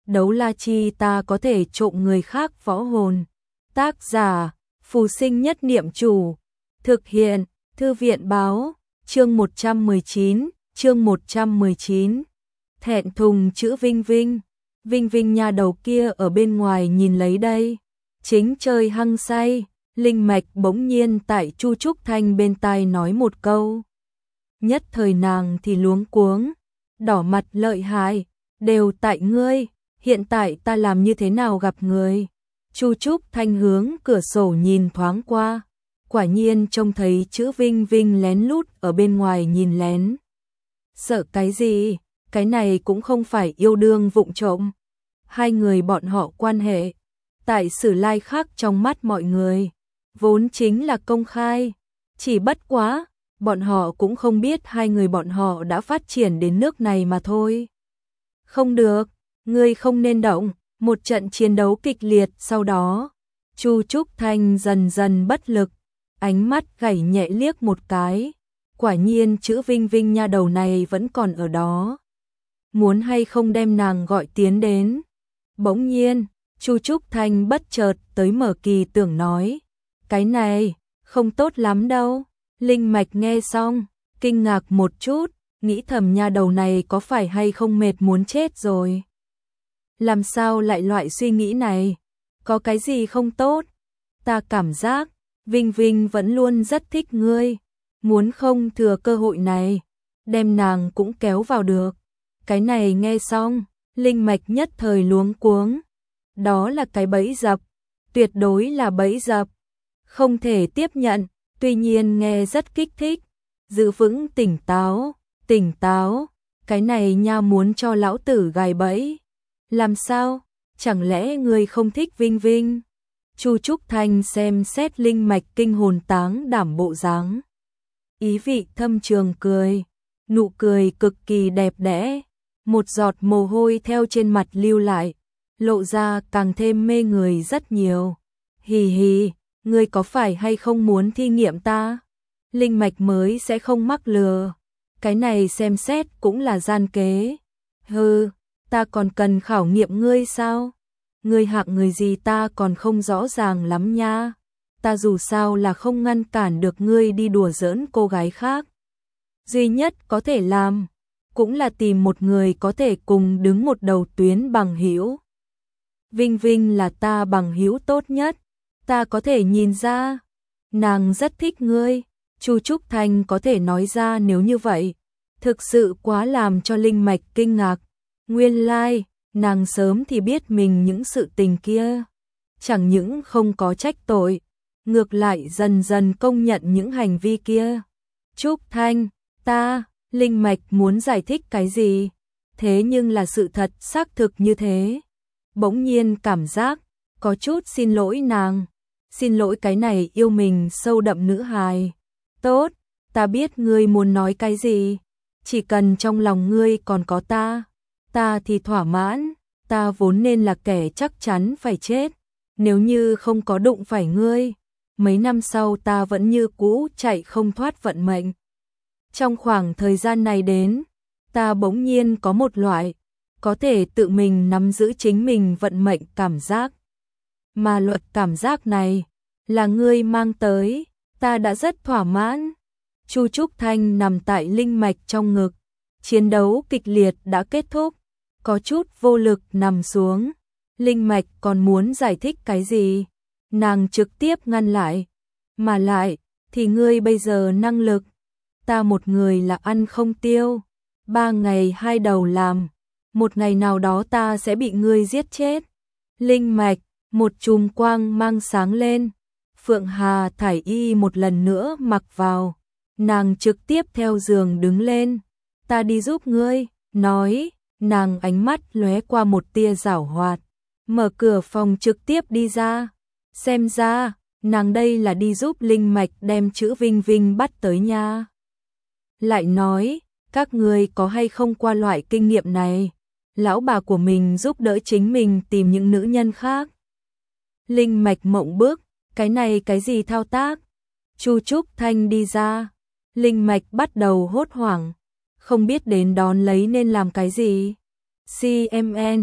đấu la chi ta có thể trộm người khác võ hồn. Tác giả, Phù Sinh Nhất Niệm Chủ. Thực hiện, Thư viện báo, chương 119. Thẹn thùng chữ Vinh Vinh. Vinh Vinh nhà đầu kia ở bên ngoài nhìn lấy đây. Chính chơi hăng say, linh mạch bỗng nhiên tại Chu Trúc Thanh bên tai nói một câu. Nhất thời nàng thì luống cuống, đỏ mặt lợi hại, đều tại ngươi, hiện tại ta làm như thế nào gặp người. Chu Trúc Thanh hướng cửa sổ nhìn thoáng qua, quả nhiên trông thấy chữ Vinh Vinh lén lút ở bên ngoài nhìn lén. Sợ cái gì, cái này cũng không phải yêu đương vụng trộm. Hai người bọn họ quan hệ, tại Sử Lai khác trong mắt mọi người, vốn chính là công khai, chỉ bất quá, bọn họ cũng không biết hai người bọn họ đã phát triển đến nước này mà thôi. Không được, ngươi không nên động. Một trận chiến đấu kịch liệt sau đó, Chu Trúc Thanh dần dần bất lực, ánh mắt gảy nhẹ liếc một cái, quả nhiên chữ Vinh Vinh nha đầu này vẫn còn ở đó. Muốn hay không đem nàng gọi tiến đến. Bỗng nhiên, Chu Trúc Thanh bất chợt tới mở kỳ tưởng nói, cái này, không tốt lắm đâu. Linh mạch nghe xong, kinh ngạc một chút, nghĩ thầm nha đầu này có phải hay không mệt muốn chết rồi. Làm sao lại loại suy nghĩ này? Có cái gì không tốt? Ta cảm giác, Vinh Vinh vẫn luôn rất thích ngươi, muốn không thừa cơ hội này, đem nàng cũng kéo vào được. Cái này nghe xong, linh mạch nhất thời luống cuống. Đó là cái bẫy dập, tuyệt đối là bẫy dập. Không thể tiếp nhận, tuy nhiên nghe rất kích thích. Giữ vững tỉnh táo, cái này nha muốn cho lão tử gài bẫy. Làm sao? Chẳng lẽ ngươi không thích Vinh Vinh? Chu Trúc Thanh xem xét linh mạch kinh hồn táng đảm bộ dáng. Ý vị thâm trường cười, nụ cười cực kỳ đẹp đẽ, một giọt mồ hôi theo trên mặt lưu lại, lộ ra càng thêm mê người rất nhiều. Hì hì, ngươi có phải hay không muốn thi nghiệm ta? Linh mạch mới sẽ không mắc lừa, cái này xem xét cũng là gian kế. Hừ, ta còn cần khảo nghiệm ngươi sao? Ngươi hạng người gì ta còn không rõ ràng lắm nha. Ta dù sao là không ngăn cản được ngươi đi đùa giỡn cô gái khác. Duy nhất có thể làm, cũng là tìm một người có thể cùng đứng một đầu tuyến bằng hữu. Vinh Vinh là ta bằng hữu tốt nhất, ta có thể nhìn ra. Nàng rất thích ngươi, Chu Trúc Thanh có thể nói ra nếu như vậy. Thực sự quá làm cho linh mạch kinh ngạc. Nguyên lai, nàng sớm thì biết mình những sự tình kia. Chẳng những không có trách tội, ngược lại dần dần công nhận những hành vi kia. Trúc Thanh, linh mạch muốn giải thích cái gì? Thế nhưng là sự thật xác thực như thế. Bỗng nhiên cảm giác, có chút xin lỗi nàng. Xin lỗi cái này yêu mình sâu đậm nữ hài. Tốt, ta biết ngươi muốn nói cái gì. Chỉ cần trong lòng ngươi còn có ta thì thỏa mãn. Ta vốn nên là kẻ chắc chắn phải chết. Nếu như không có đụng phải ngươi, mấy năm sau ta vẫn như cũ chạy không thoát vận mệnh. Trong khoảng thời gian này đến, ta bỗng nhiên có một loại có thể tự mình nắm giữ chính mình vận mệnh cảm giác. Mà luật cảm giác này là ngươi mang tới, ta đã rất thỏa mãn. Chu Trúc Thanh nằm tại linh mạch trong ngực, chiến đấu kịch liệt đã kết thúc, có chút vô lực nằm xuống. Linh mạch còn muốn giải thích cái gì, nàng trực tiếp ngăn lại. Mà lại, thì ngươi bây giờ năng lực, ta một người là ăn không tiêu, 3 ngày 2 đầu làm, một ngày nào đó ta sẽ bị ngươi giết chết. Linh mạch, một chùm quang mang sáng lên, Phượng Hà thải y một lần nữa mặc vào, nàng trực tiếp theo giường đứng lên. Ta đi giúp ngươi, nói, nàng ánh mắt lóe qua một tia giảo hoạt, mở cửa phòng trực tiếp đi ra. Xem ra, nàng đây là đi giúp linh mạch đem chữ Vinh Vinh bắt tới nha. Lại nói, các ngươi có hay không qua loại kinh nghiệm này, lão bà của mình giúp đỡ chính mình tìm những nữ nhân khác. Linh mạch mộng bức, cái này cái gì thao tác? Chu Trúc Thanh đi ra, linh mạch bắt đầu hốt hoảng, không biết đến đón lấy nên làm cái gì. CMN,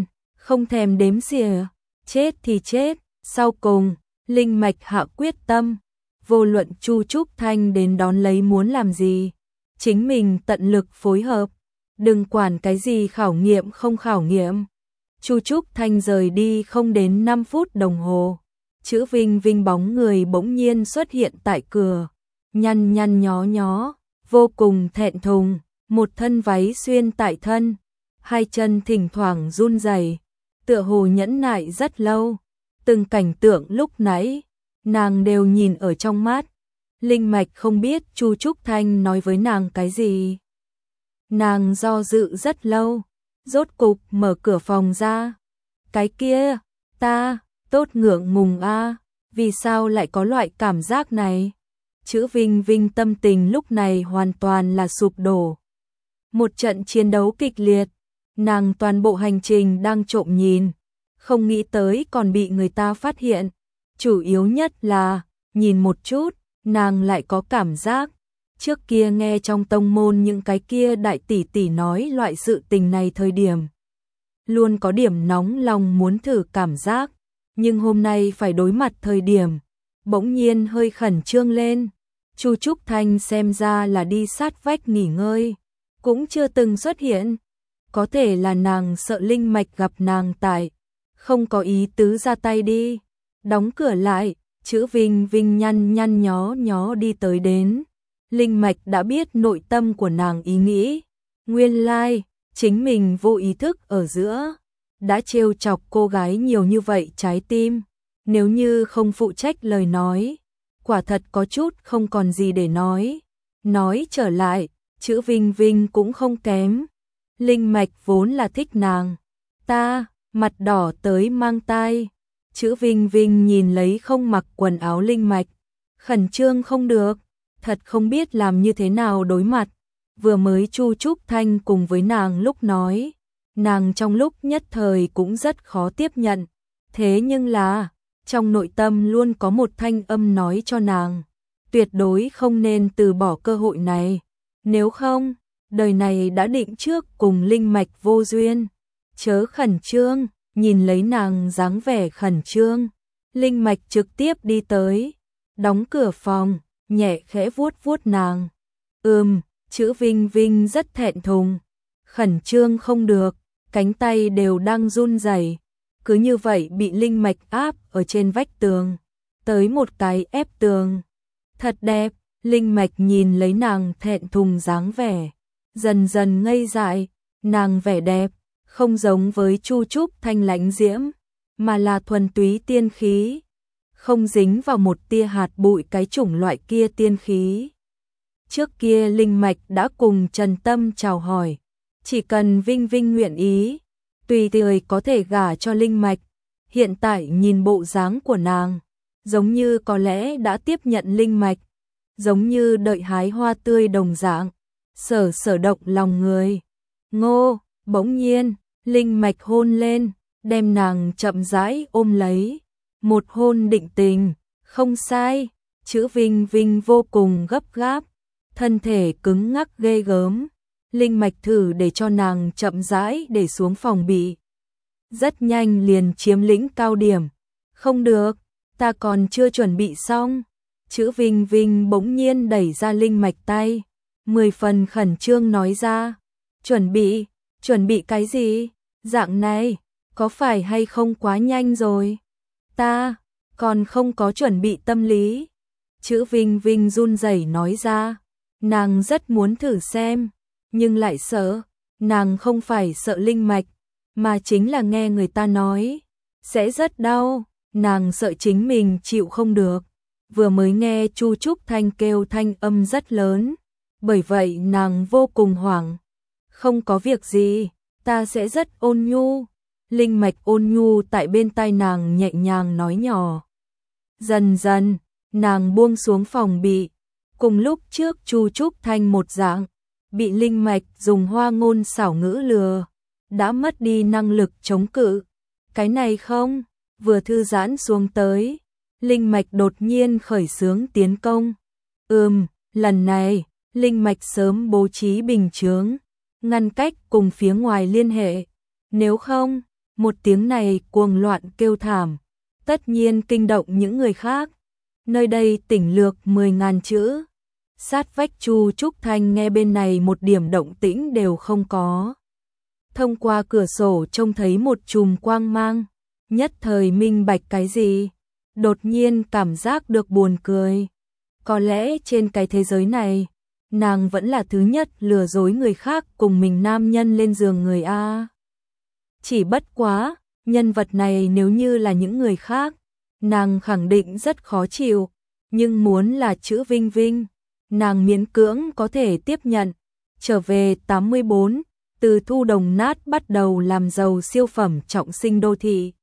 không thèm đếm xỉa, chết thì chết. Sau cùng, linh mạch hạ quyết tâm, vô luận Chu Trúc Thanh đến đón lấy muốn làm gì, chính mình tận lực phối hợp, đừng quản cái gì khảo nghiệm không khảo nghiệm. Chu Trúc Thanh rời đi không đến 5 phút đồng hồ, chữ Vinh Vinh bóng người bỗng nhiên xuất hiện tại cửa, nhăn nhăn nhó nhó, vô cùng thẹn thùng, một thân váy xuyên tại thân, hai chân thỉnh thoảng run rẩy, tựa hồ nhẫn nại rất lâu. Từng cảnh tượng lúc nãy, nàng đều nhìn ở trong mắt. Linh mạch không biết Chu Trúc Thanh nói với nàng cái gì. Nàng do dự rất lâu, rốt cục mở cửa phòng ra. Cái kia, ta, tốt ngượng ngùng a, vì sao lại có loại cảm giác này? Chữ Vinh Vinh tâm tình lúc này hoàn toàn là sụp đổ. Một trận chiến đấu kịch liệt, nàng toàn bộ hành trình đang trộm nhìn, không nghĩ tới còn bị người ta phát hiện. Chủ yếu nhất là, nhìn một chút, nàng lại có cảm giác, trước kia nghe trong tông môn những cái kia đại tỷ tỷ nói loại sự tình này thời điểm. Luôn có điểm nóng lòng muốn thử cảm giác, nhưng hôm nay phải đối mặt thời điểm, bỗng nhiên hơi khẩn trương lên. Chu Trúc Thanh xem ra là đi sát vách nghỉ ngơi, cũng chưa từng xuất hiện. Có thể là nàng sợ linh mạch gặp nàng tại, không có ý tứ ra tay đi. Đóng cửa lại, chữ Vinh Vinh nhăn nhăn nhó nhó đi tới đến. Linh mạch đã biết nội tâm của nàng ý nghĩ. Nguyên lai, chính mình vô ý thức ở giữa, đã trêu chọc cô gái nhiều như vậy trái tim. Nếu như không phụ trách lời nói, quả thật có chút không còn gì để nói. Nói trở lại, chữ Vinh Vinh cũng không kém. Linh mạch vốn là thích nàng. Ta, mặt đỏ tới mang tai. Chữ Vinh Vinh nhìn lấy không mặc quần áo linh mạch. Khẩn trương không được. Thật không biết làm như thế nào đối mặt. Vừa mới Chu Trúc Thanh cùng với nàng lúc nói. Nàng trong lúc nhất thời cũng rất khó tiếp nhận. Thế nhưng là, trong nội tâm luôn có một thanh âm nói cho nàng. Tuyệt đối không nên từ bỏ cơ hội này. Nếu không, đời này đã định trước cùng linh mạch vô duyên. Chớ khẩn trương, nhìn lấy nàng dáng vẻ khẩn trương. Linh mạch trực tiếp đi tới, đóng cửa phòng, nhẹ khẽ vuốt vuốt nàng. Chữ Vinh Vinh rất thẹn thùng, khẩn trương không được, cánh tay đều đang run rẩy, cứ như vậy bị linh mạch áp ở trên vách tường, tới một cái ép tường. Thật đẹp, linh mạch nhìn lấy nàng thẹn thùng dáng vẻ, dần dần ngây dại, nàng vẻ đẹp, không giống với Chu Trúc Thanh lãnh diễm, mà là thuần túy tiên khí, không dính vào một tia hạt bụi cái chủng loại kia tiên khí. Trước kia linh mạch đã cùng Trần Tâm chào hỏi, chỉ cần Vinh Vinh nguyện ý, tùy thời có thể gả cho linh mạch. Hiện tại nhìn bộ dáng của nàng, giống như có lẽ đã tiếp nhận linh mạch, giống như đợi hái hoa tươi đồng dạng, sở động lòng người. Ngô, bỗng nhiên, linh mạch hôn lên, đem nàng chậm rãi ôm lấy, một hôn định tình, không sai. Chữ Vinh Vinh vô cùng gấp gáp, thân thể cứng ngắc ghê gớm. Linh mạch thử để cho nàng chậm rãi để xuống phòng bị, rất nhanh liền chiếm lĩnh cao điểm. Không được, ta còn chưa chuẩn bị xong. Chữ Vinh Vinh bỗng nhiên đẩy ra linh mạch tay, 10 phần khẩn trương nói ra. Chuẩn bị cái gì? Dạng này, có phải hay không quá nhanh rồi? Ta, còn không có chuẩn bị tâm lý. Chữ Vinh Vinh run rẩy nói ra, nàng rất muốn thử xem, nhưng lại sợ. Nàng không phải sợ linh mạch, mà chính là nghe người ta nói sẽ rất đau, nàng sợ chính mình chịu không được. Vừa mới nghe Chu Trúc Thanh kêu thanh âm rất lớn, bởi vậy nàng vô cùng hoảng. Không có việc gì, ta sẽ rất ôn nhu. Linh mạch ôn nhu tại bên tai nàng nhẹ nhàng nói nhỏ. Dần dần, nàng buông xuống phòng bị, cùng lúc trước Chu Trúc Thanh một dạng, bị linh mạch dùng hoa ngôn xảo ngữ lừa, đã mất đi năng lực chống cự. Cái này không, vừa thư giãn xuống tới, linh mạch đột nhiên khởi xướng tiến công. Lần này, linh mạch sớm bố trí bình chướng, ngăn cách cùng phía ngoài liên hệ. Nếu không, Một tiếng này cuồng loạn kêu thảm, tất nhiên kinh động những người khác. Nơi đây tỉnh lược 10.000 chữ. Sát vách Chu Trúc Thanh nghe bên này một điểm động tĩnh đều không có. Thông qua cửa sổ trông thấy một chùm quang mang, nhất thời minh bạch cái gì, đột nhiên cảm giác được buồn cười. Có lẽ trên cái thế giới này, nàng vẫn là thứ nhất lừa dối người khác cùng mình nam nhân lên giường người A. Chỉ bất quá, nhân vật này nếu như là những người khác, nàng khẳng định rất khó chịu, nhưng muốn là chữ Vinh Vinh, nàng miễn cưỡng có thể tiếp nhận. Trở về 84, từ thu đồng nát bắt đầu làm giàu siêu phẩm trọng sinh đô thị.